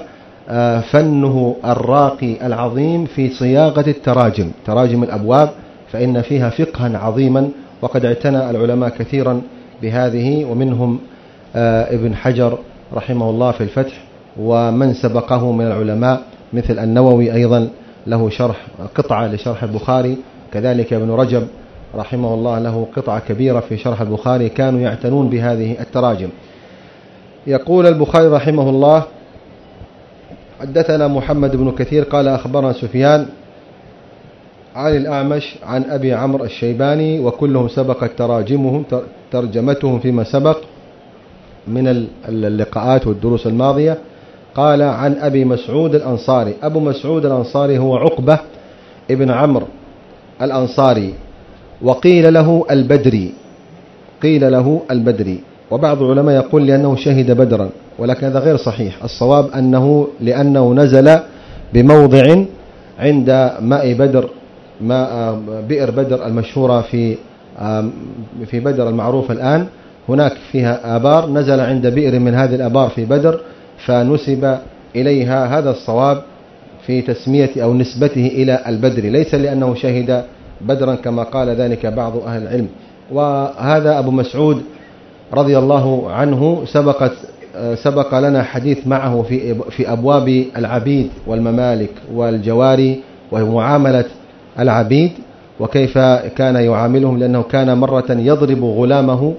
فنه الراقي العظيم في صياغة التراجم، تراجم الأبواب، فإن فيها فقها عظيما، وقد اعتنى العلماء كثيرا بهذه، ومنهم ابن حجر رحمه الله في الفتح، ومن سبقه من العلماء مثل النووي أيضا له شرح قطعة لشرح البخاري، كذلك ابن رجب رحمه الله له قطعة كبيرة في شرح البخاري، كانوا يعتنون بهذه التراجم. يقول البخاري رحمه الله: حدثنا محمد بن كثير قال أخبرنا سفيان عن الأعمش عن أبي عمرو الشيباني، وكلهم سبقت تراجمهم ترجمتهم فيما سبق من اللقاءات والدروس الماضية. قال عن أبي مسعود الأنصاري. أبو مسعود الأنصاري هو عقبة ابن عمرو الأنصاري، وقيل له البدري، قيل له البدري، وبعض العلماء يقول لأنه شهد بدرا، ولكن هذا غير صحيح. الصواب أنه لأنه نزل بموضع عند ماء بدر، ماء بئر بدر المشهورة في في بدر المعروفة الآن، هناك فيها آبار، نزل عند بئر من هذه الآبار في بدر فنسب إليها. هذا الصواب في تسمية أو نسبته إلى البدري، ليس لأنه شهد بدرا كما قال ذلك بعض أهل العلم. وهذا أبو مسعود رضي الله عنه سبقت سبق لنا حديث معه في في أبواب العبيد والممالك والجواري ومعاملة العبيد وكيف كان يعاملهم، لأنه كان مرة يضرب غلامه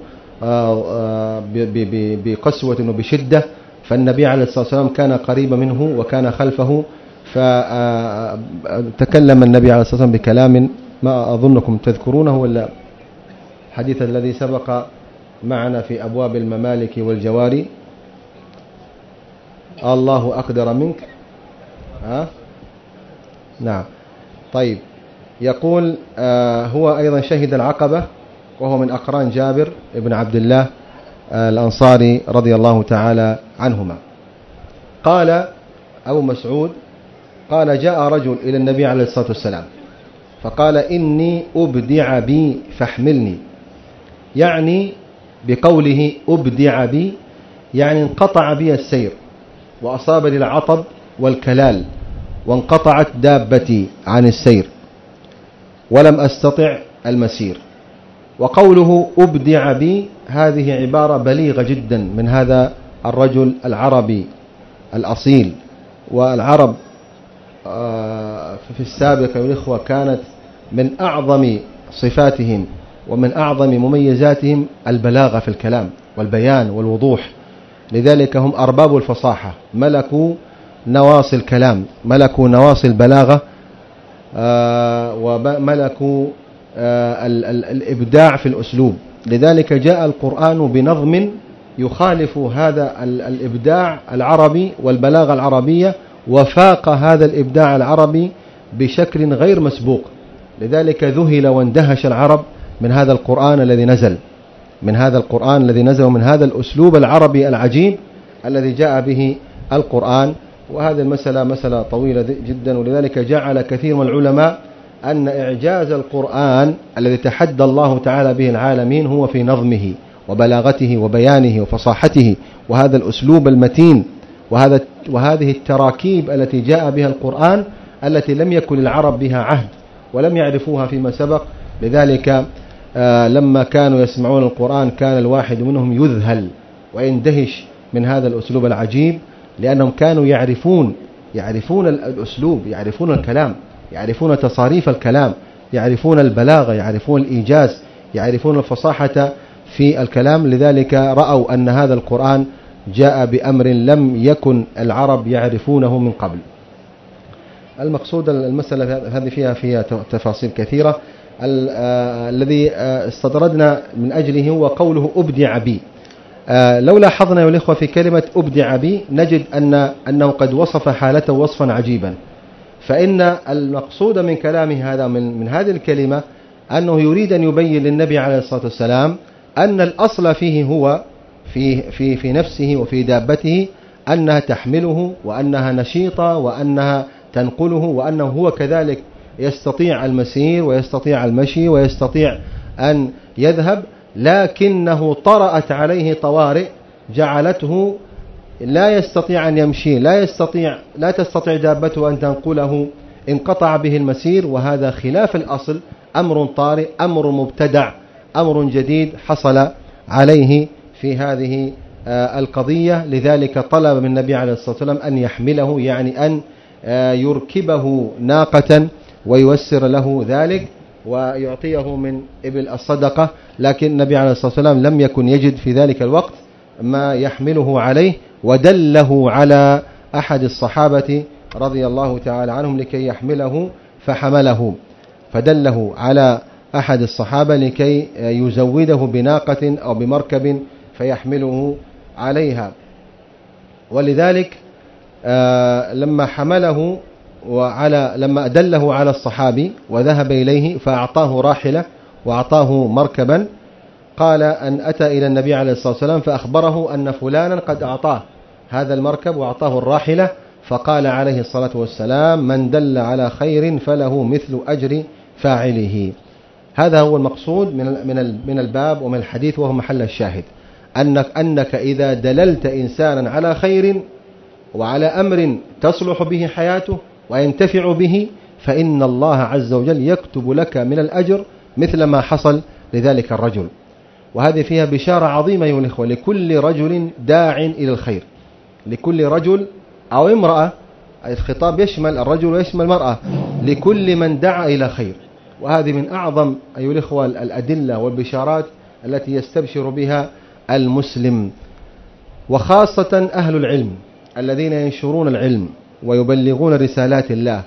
بقسوة وبشدة، فالنبي عليه الصلاة والسلام كان قريبا منه وكان خلفه، فتكلم النبي عليه الصلاة والسلام بكلام ما أظنكم تذكرونه، ولا الحديث الذي سبق معنا في أبواب الممالك والجواري: الله أقدر منك. ها؟ نعم. طيب، يقول آه هو أيضا شهد العقبة، وهو من أقران جابر بن عبد الله آه الأنصاري رضي الله تعالى عنهما. قال أبو مسعود: قال جاء رجل إلى النبي عليه الصلاة والسلام فقال: إني أبدع بي فاحملني، يعني بقوله أبدع بي يعني انقطع بي السير وأصابني العطب والكلال، وانقطعت دابتي عن السير ولم أستطع المسير. وقوله أبدع بي هذه عبارة بليغة جدا من هذا الرجل العربي الأصيل. والعرب في السابق يا الإخوة كانت من أعظم صفاتهم ومن أعظم مميزاتهم البلاغة في الكلام والبيان والوضوح، لذلك هم أرباب الفصاحة، ملكوا نواصي الكلام، ملكوا نواصي البلاغة، وملكوا الإبداع في الأسلوب. لذلك جاء القرآن بنظم يخالف هذا الإبداع العربي والبلاغة العربية، وفاق هذا الإبداع العربي بشكل غير مسبوق. لذلك ذهل واندهش العرب من هذا القرآن الذي نزل من هذا القرآن الذي نزل ومن هذا الأسلوب العربي العجيب الذي جاء به القرآن. وهذه المسألة مسألة طويلة جدا، ولذلك جعل كثير من العلماء أن إعجاز القرآن الذي تحدى الله تعالى به العالمين هو في نظمه وبلاغته وبيانه وفصاحته، وهذا الأسلوب المتين، وهذا وهذه التراكيب التي جاء بها القرآن التي لم يكن العرب بها عهد ولم يعرفوها فيما سبق. لذلك آه لما كانوا يسمعون القرآن كان الواحد منهم يذهل ويندهش من هذا الأسلوب العجيب، لأنهم كانوا يعرفون يعرفون الأسلوب، يعرفون الكلام، يعرفون تصاريف الكلام، يعرفون البلاغة، يعرفون الإيجاز، يعرفون الفصاحة في الكلام. لذلك رأوا أن هذا القرآن جاء بأمر لم يكن العرب يعرفونه من قبل. المقصود المسألة هذه فيها فيها تفاصيل كثيرة. الذي استطردنا من أجله هو قوله أبدع بي. لو لاحظنا يا الإخوة في كلمة أبدع بي نجد أن أنه قد وصف حالته وصفا عجيبا، فإن المقصود من كلامه هذا من, من هذه الكلمة أنه يريد أن يبين للنبي عليه الصلاة والسلام أن الأصل فيه هو في, في, في نفسه وفي دابته أنها تحمله وأنها نشيطة وأنها تنقله، وأنه هو كذلك يستطيع المسير ويستطيع المشي ويستطيع أن يذهب، لكنه طرأت عليه طوارئ جعلته لا يستطيع أن يمشي، لا يستطيع لا تستطيع دابته أن تنقله، انقطع به المسير. وهذا خلاف الأصل، أمر طارئ، أمر مبتدع، أمر جديد حصل عليه في هذه القضية. لذلك طلب من النبي عليه الصلاة والسلام أن يحمله، يعني أن يركبه ناقة ويوسر له ذلك ويعطيه من إبل الصدقة. لكن النبي عليه الصلاة والسلام لم يكن يجد في ذلك الوقت ما يحمله عليه، ودله على أحد الصحابة رضي الله تعالى عنهم لكي يحمله فحمله، فدله على أحد الصحابة لكي يزوده بناقة أو بمركب فيحمله عليها. ولذلك لما حمله وعلى لما أدله على الصحابي وذهب إليه فأعطاه راحلة وأعطاه مركبا، قال أن أتى إلى النبي عليه الصلاة والسلام فأخبره أن فلانا قد أعطاه هذا المركب وأعطاه الراحلة، فقال عليه الصلاة والسلام: من دل على خير فله مثل أجر فاعله. هذا هو المقصود من من الباب ومن الحديث، وهو محل الشاهد، أنك أنك إذا دللت إنسانا على خير وعلى أمر تصلح به حياته وينتفع به، فإن الله عز وجل يكتب لك من الأجر مثل ما حصل لذلك الرجل. وهذه فيها بشارة عظيمة أيها الإخوة لكل رجل داع إلى الخير، لكل رجل أو امرأة، الخطاب يشمل الرجل ويشمل المرأة، لكل من دعا إلى خير. وهذه من أعظم أيها الإخوة الأدلة والبشارات التي يستبشر بها المسلم، وخاصة أهل العلم الذين ينشرون العلم ويبلغون رسالات الله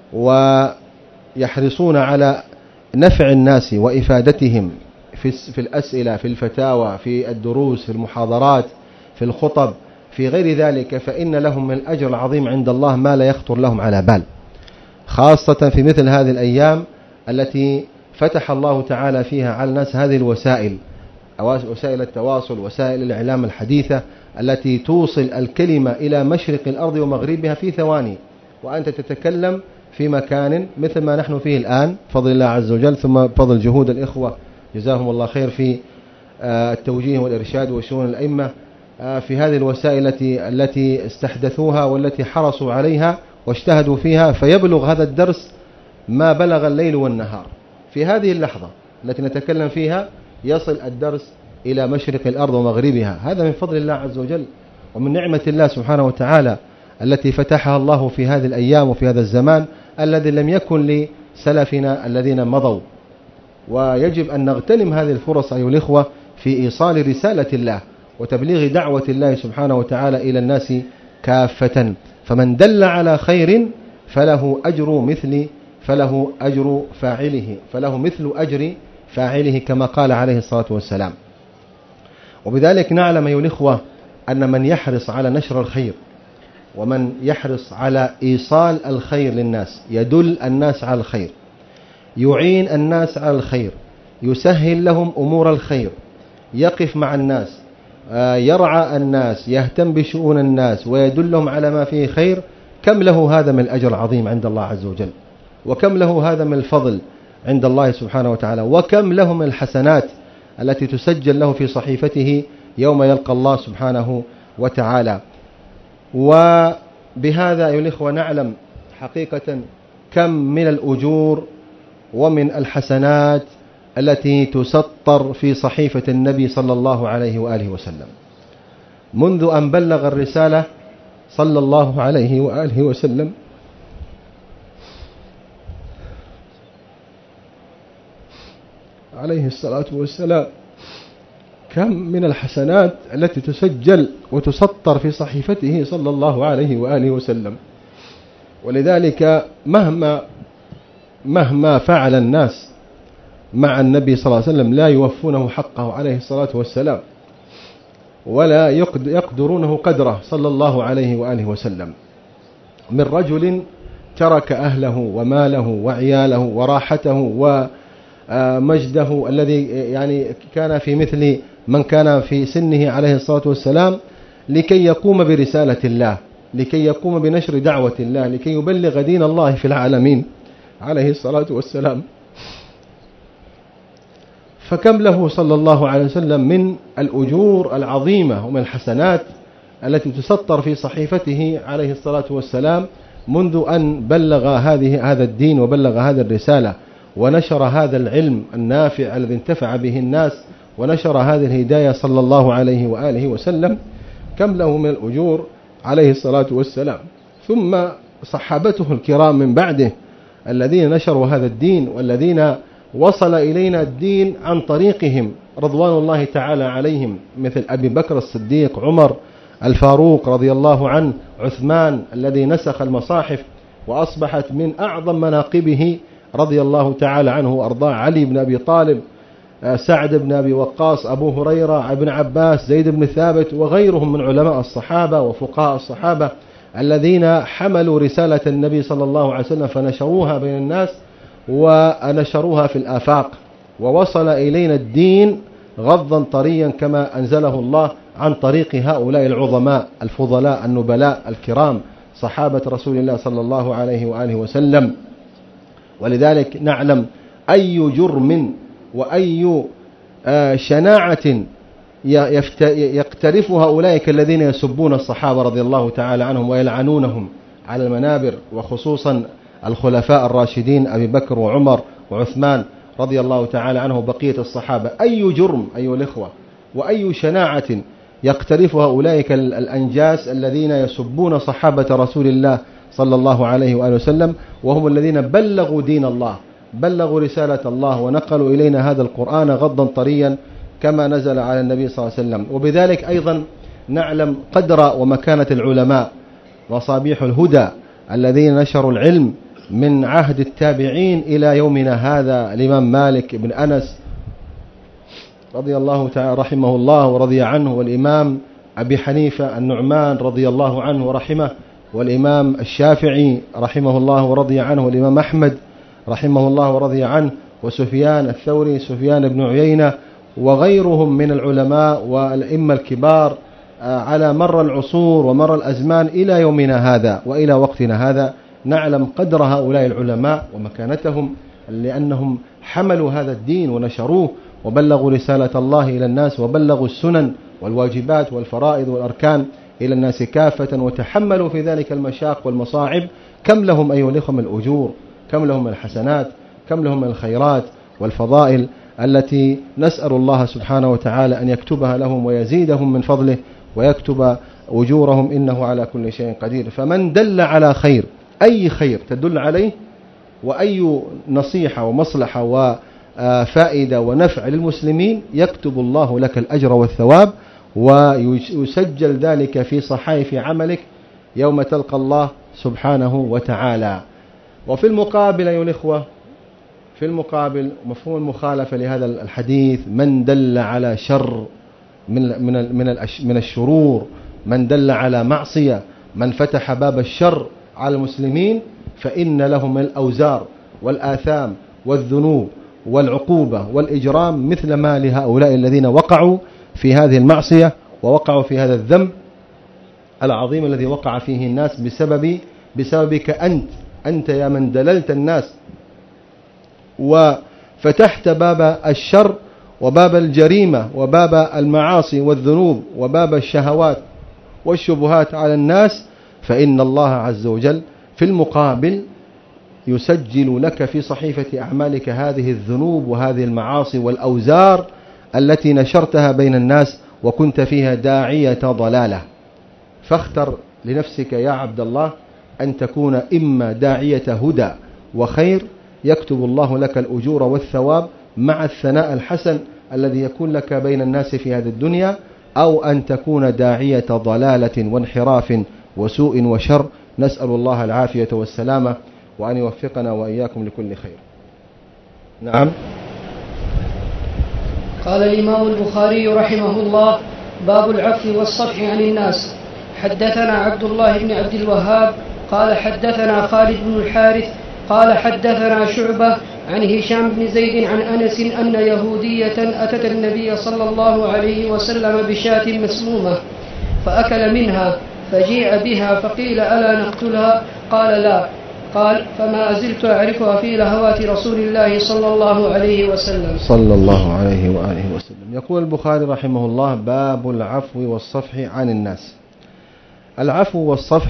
ويحرصون على نفع الناس وإفادتهم في الأسئلة، في الفتاوى، في الدروس، في المحاضرات، في الخطب، في غير ذلك، فإن لهم من الأجر العظيم عند الله ما لا يخطر لهم على بال، خاصة في مثل هذه الأيام التي فتح الله تعالى فيها على الناس هذه الوسائل، وسائل التواصل، وسائل الإعلام الحديثة التي توصل الكلمة إلى مشرق الأرض ومغربها في ثواني، وأنت تتكلم في مكان مثل ما نحن فيه الآن بفضل الله عز وجل، ثم بفضل جهود الإخوة جزاهم الله خير في التوجيه والإرشاد وشؤون الأئمة في هذه الوسائل التي التي استحدثوها والتي حرصوا عليها واجتهدوا فيها، فيبلغ هذا الدرس ما بلغ الليل والنهار. في هذه اللحظة التي نتكلم فيها يصل الدرس إلى مشرق الأرض ومغربها، هذا من فضل الله عز وجل ومن نعمة الله سبحانه وتعالى التي فتحها الله في هذه الأيام وفي هذا الزمان الذي لم يكن لسلفنا الذين مضوا. ويجب أن نغتنم هذه الفرص أيها الإخوة في إيصال رسالة الله وتبليغ دعوة الله سبحانه وتعالى إلى الناس كافة. فمن دل على خير فله أجر مثل فله أجر فاعله فله مثل أجر فاعله كما قال عليه الصلاة والسلام. وبذلك نعلم أيها الإخوة أن من يحرص على نشر الخير ومن يحرص على إيصال الخير للناس، يدل الناس على الخير، يعين الناس على الخير، يسهل لهم أمور الخير، يقف مع الناس، يرعى الناس، يهتم بشؤون الناس ويدلهم على ما فيه خير، كم له هذا من الأجر العظيم عند الله عز وجل، وكم له هذا من الفضل عند الله سبحانه وتعالى، وكم له من الحسنات التي تسجل له في صحيفته يوم يلقى الله سبحانه وتعالى. وبهذا أيها الإخوة نعلم حقيقة كم من الأجور ومن الحسنات التي تسطر في صحيفة النبي صلى الله عليه وآله وسلم منذ أن بلغ الرسالة صلى الله عليه وآله وسلم، عليه الصلاة والسلام، كم من الحسنات التي تسجل وتسطر في صحيفته صلى الله عليه وآله وسلم. ولذلك مهما مهما فعل الناس مع النبي صلى الله عليه وسلم لا يوفونه حقه عليه الصلاة والسلام، ولا يقدرونه قدره صلى الله عليه وآله وسلم. من رجل ترك أهله وماله وعياله وراحته ومجده الذي يعني كان في مثل من كان في سنه عليه الصلاة والسلام لكي يقوم برسالة الله، لكي يقوم بنشر دعوة الله، لكي يبلغ دين الله في العالمين عليه الصلاة والسلام. فكم له صلى الله عليه وسلم من الأجور العظيمة ومن الحسنات التي تسطر في صحيفته عليه الصلاة والسلام منذ أن بلغ هذه هذا الدين وبلغ هذه الرسالة ونشر هذا العلم النافع الذي انتفع به الناس ونشر هذه الهداية صلى الله عليه وآله وسلم. كم له من الأجور عليه الصلاة والسلام. ثم صحابته الكرام من بعده الذين نشروا هذا الدين والذين وصل إلينا الدين عن طريقهم رضوان الله تعالى عليهم، مثل أبي بكر الصديق، عمر الفاروق رضي الله عنه، عثمان الذي نسخ المصاحف وأصبحت من أعظم مناقبه رضي الله تعالى عنه وأرضاه، علي بن أبي طالب، سعد بن أبي وقاص، أبو هريرة، ابن عباس، زيد بن ثابت، وغيرهم من علماء الصحابة وفقهاء الصحابة الذين حملوا رسالة النبي صلى الله عليه وسلم فنشروها بين الناس ونشروها في الآفاق، ووصل إلينا الدين غضا طريا كما أنزله الله عن طريق هؤلاء العظماء الفضلاء النبلاء الكرام صحابة رسول الله صلى الله عليه وآله وسلم. ولذلك نعلم أي جرم وأي شناعة يقترفها أولئك الذين يسبون الصحابة رضي الله تعالى عنهم ويلعنونهم على المنابر، وخصوصا الخلفاء الراشدين أبي بكر وعمر وعثمان رضي الله تعالى عنه وبقية الصحابة. أي جرم أيها الإخوة وأي شناعة يقترفها أولئك الأنجاس الذين يسبون صحابة رسول الله صلى الله عليه وآله وسلم، وهم الذين بلغوا دين الله، بلغوا رسالة الله، ونقلوا إلينا هذا القرآن غضا طريا كما نزل على النبي صلى الله عليه وسلم. وبذلك أيضا نعلم قدر ومكانة العلماء مصابيح الهدى الذين نشروا العلم من عهد التابعين إلى يومنا هذا، الإمام مالك بن أنس رضي الله تعالى رحمه الله ورضي عنه، والإمام أبي حنيفة النعمان رضي الله عنه ورحمه، والإمام الشافعي رحمه الله ورضي عنه، والإمام أحمد رحمه الله ورضي عنه، وسفيان الثوري، سفيان بن عيينة، وغيرهم من العلماء والأئمة الكبار على مر العصور ومر الأزمان إلى يومنا هذا وإلى وقتنا هذا. نعلم قدر هؤلاء العلماء ومكانتهم، لأنهم حملوا هذا الدين ونشروه وبلغوا رسالة الله إلى الناس، وبلغوا السنن والواجبات والفرائض والأركان إلى الناس كافة، وتحملوا في ذلك المشاق والمصاعب. كم لهم أيها الإخوة من الأجور، كم لهم من الحسنات، كم لهم من الخيرات والفضائل التي نسأل الله سبحانه وتعالى أن يكتبها لهم ويزيدهم من فضله ويكتب أجورهم، إنه على كل شيء قدير. فمن دل على خير، أي خير تدل عليه، وأي نصيحة ومصلحة وفائدة ونفع للمسلمين، يكتب الله لك الأجر والثواب، ويسجل ذلك في صحائف عملك يوم تلقى الله سبحانه وتعالى. وفي المقابل أيها الإخوة، في المقابل مفهوم المخالفة لهذا الحديث: من دل على شر من من من من الشرور، من دل على معصية، من فتح باب الشر على المسلمين، فإن لهم الأوزار والآثام والذنوب والعقوبة والإجرام مثل ما لهؤلاء الذين وقعوا في هذه المعصية ووقعوا في هذا الذنب العظيم الذي وقع فيه الناس بسبب بسببك أنت أنت يا من دللت الناس وفتحت باب الشر وباب الجريمة وباب المعاصي والذنوب وباب الشهوات والشبهات على الناس. فإن الله عز وجل في المقابل يسجل لك في صحيفة أعمالك هذه الذنوب وهذه المعاصي والأوزار التي نشرتها بين الناس وكنت فيها داعية ضلالة. فاختر لنفسك يا عبد الله أن تكون إما داعية هدى وخير يكتب الله لك الأجور والثواب مع الثناء الحسن الذي يكون لك بين الناس في هذه الدنيا، أو أن تكون داعية ضلالة وانحراف وسوء وشر. نسأل الله العافية والسلامة، وأن يوفقنا وإياكم لكل خير. نعم. قال الإمام البخاري رحمه الله: باب العفو والصفح عن الناس. حدثنا عبد الله بن عبد الوهاب قال حدثنا خالد بن الحارث قال حدثنا شعبة عن هشام بن زيد عن أنس أن يهودية أتت النبي صلى الله عليه وسلم بشاة مسمومة فأكل منها، فجيء بها فقيل: ألا نقتلها؟ قال: لا. قال: فما أزلت أعرفها في لهوات رسول الله صلى الله عليه وسلم صلى الله عليه وآله وسلم. يقول البخاري رحمه الله: باب العفو والصفح عن الناس. العفو والصفح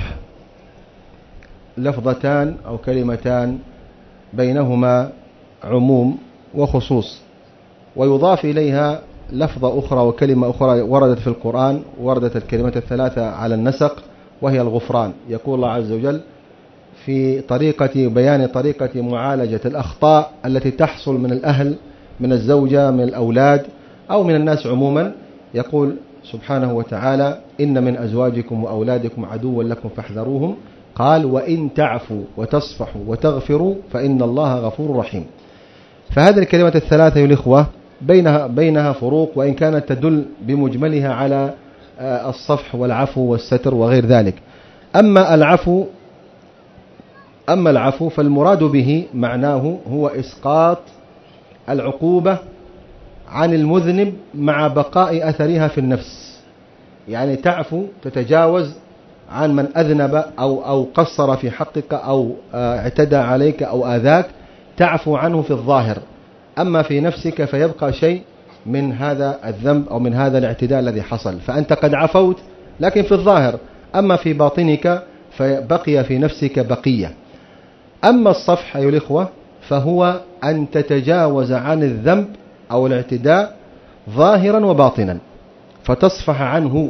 لفظتان أو كلمتان بينهما عموم وخصوص، ويضاف إليها لفظة أخرى وكلمة أخرى وردت في القرآن، وردت الكلمات الثلاثة على النسق، وهي الغفران. يقول الله عز وجل في طريقة بيان طريقة معالجة الأخطاء التي تحصل من الأهل، من الزوجة، من الأولاد، أو من الناس عموما. يقول سبحانه وتعالى: إن من أزواجكم وأولادكم عدوا لكم فاحذروهم. قال: وإن تعفوا وتصفحوا وتغفروا فإن الله غفور رحيم. فهذه الكلمات الثلاثة يا الإخوة بينها, بينها فروق، وإن كانت تدل بمجملها على الصفح والعفو والستر وغير ذلك. أما العفو أما العفو فالمراد به معناه هو إسقاط العقوبة عن المذنب مع بقاء أثرها في النفس. يعني تعفو، تتجاوز عن من أذنب أو أو قصر في حقك أو اعتدى عليك أو آذاك، تعفو عنه في الظاهر، أما في نفسك فيبقى شيء من هذا الذنب أو من هذا الاعتداء الذي حصل، فأنت قد عفوت لكن في الظاهر، أما في باطنك فبقي في نفسك بقية. أما الصفح أيها الإخوة فهو أن تتجاوز عن الذنب أو الاعتداء ظاهرا وباطنا، فتصفح عنه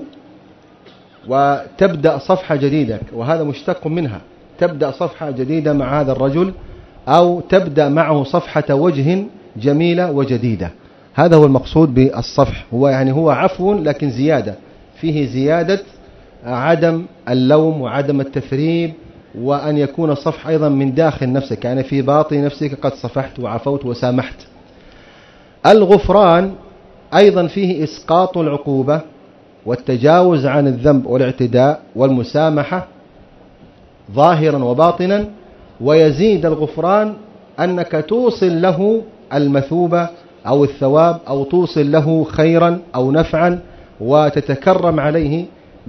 وتبدأ صفحة جديدة، وهذا مشتق منها، تبدأ صفحة جديدة مع هذا الرجل، أو تبدأ معه صفحة وجه جميلة وجديدة. هذا هو المقصود بالصفح، هو يعني هو عفو لكن زيادة، فيه زيادة عدم اللوم وعدم التثريب، وأن يكون الصفح أيضا من داخل نفسك، يعني في باطن نفسك قد صفحت وعفوت وسامحت. الغفران أيضا فيه إسقاط العقوبة والتجاوز عن الذنب والاعتداء والمسامحة ظاهرا وباطنا، ويزيد الغفران أنك توصل له المثوبة أو الثواب، أو توصل له خيرا أو نفعا، وتتكرم عليه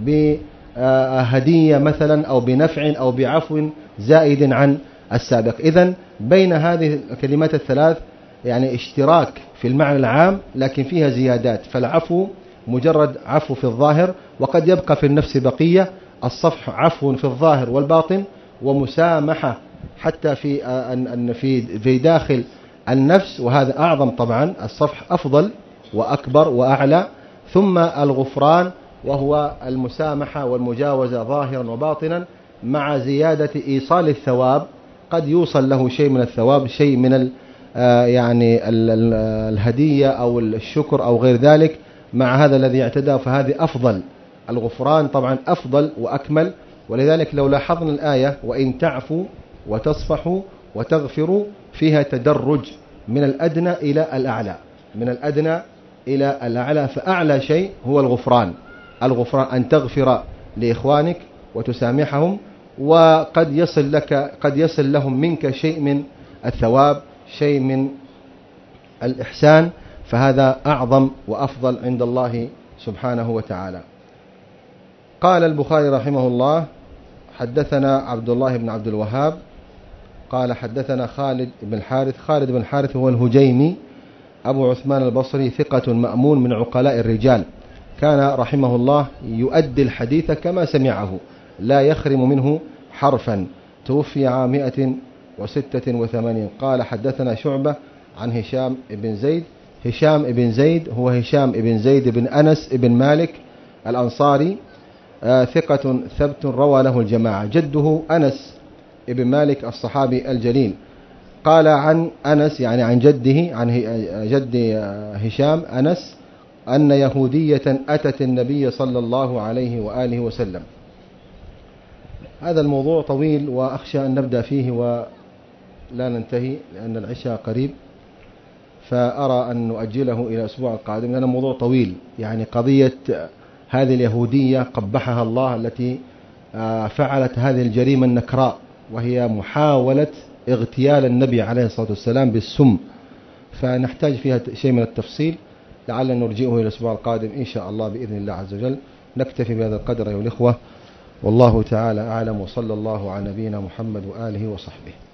بهدية مثلا أو بنفع أو بعفو زائد عن السابق. إذن بين هذه الكلمات الثلاث يعني اشتراك في المعنى العام لكن فيها زيادات، فالعفو مجرد عفو في الظاهر وقد يبقى في النفس بقية، الصفح عفو في الظاهر والباطن، ومسامحة حتى في في في داخل النفس، وهذا أعظم طبعا، الصفح أفضل وأكبر وأعلى، ثم الغفران وهو المسامحة والمجاوزة ظاهرا وباطنا مع زيادة إيصال الثواب، قد يوصل له شيء من الثواب، شيء من يعني الهدية أو الشكر أو غير ذلك مع هذا الذي اعتدى، فهذه أفضل. الغفران طبعا أفضل وأكمل، ولذلك لو لاحظنا الآية: وإن تعفوا وتصفحوا وتغفروا، فيها تدرج من الأدنى إلى الأعلى، من الأدنى إلى الأعلى، فأعلى شيء هو الغفران. الغفران أن تغفر لإخوانك وتسامحهم، وقد يصل لك قد يصل لهم منك شيء من الثواب، شيء من الإحسان، فهذا أعظم وأفضل عند الله سبحانه وتعالى. قال البخاري رحمه الله: حدثنا عبد الله بن عبد الوهاب قال حدثنا خالد بن الحارث. خالد بن الحارث هو الهجيمي أبو عثمان البصري، ثقة مأمون من عقلاء الرجال، كان رحمه الله يؤدي الحديث كما سمعه لا يخرم منه حرفا، توفي عام مئة وستة وثمانين. قال حدثنا شعبة عن هشام بن زيد. هشام بن زيد هو هشام بن زيد بن أنس بن مالك الأنصاري، آه ثقة ثبت روى له الجماعة. جده أنس بن مالك الصحابي الجليل. قال عن أنس يعني عن جده، عن جد هشام أنس، أن يهودية أتت النبي صلى الله عليه وآله وسلم. هذا الموضوع طويل وأخشى أن نبدأ فيه ولا ننتهي لأن العشاء قريب، فأرى أن نؤجله إلى الأسبوع القادم لأن الموضوع طويل. يعني قضية هذه اليهودية قبحها الله التي فعلت هذه الجريمة النكراء، وهي محاولة اغتيال النبي عليه الصلاة والسلام بالسم، فنحتاج فيها شيء من التفصيل، لعل نرجئه إلى الأسبوع القادم إن شاء الله بإذن الله عز وجل. نكتفي بهذا القدر أيها الإخوة، والله تعالى أعلم، وصلى الله على نبينا محمد وآله وصحبه.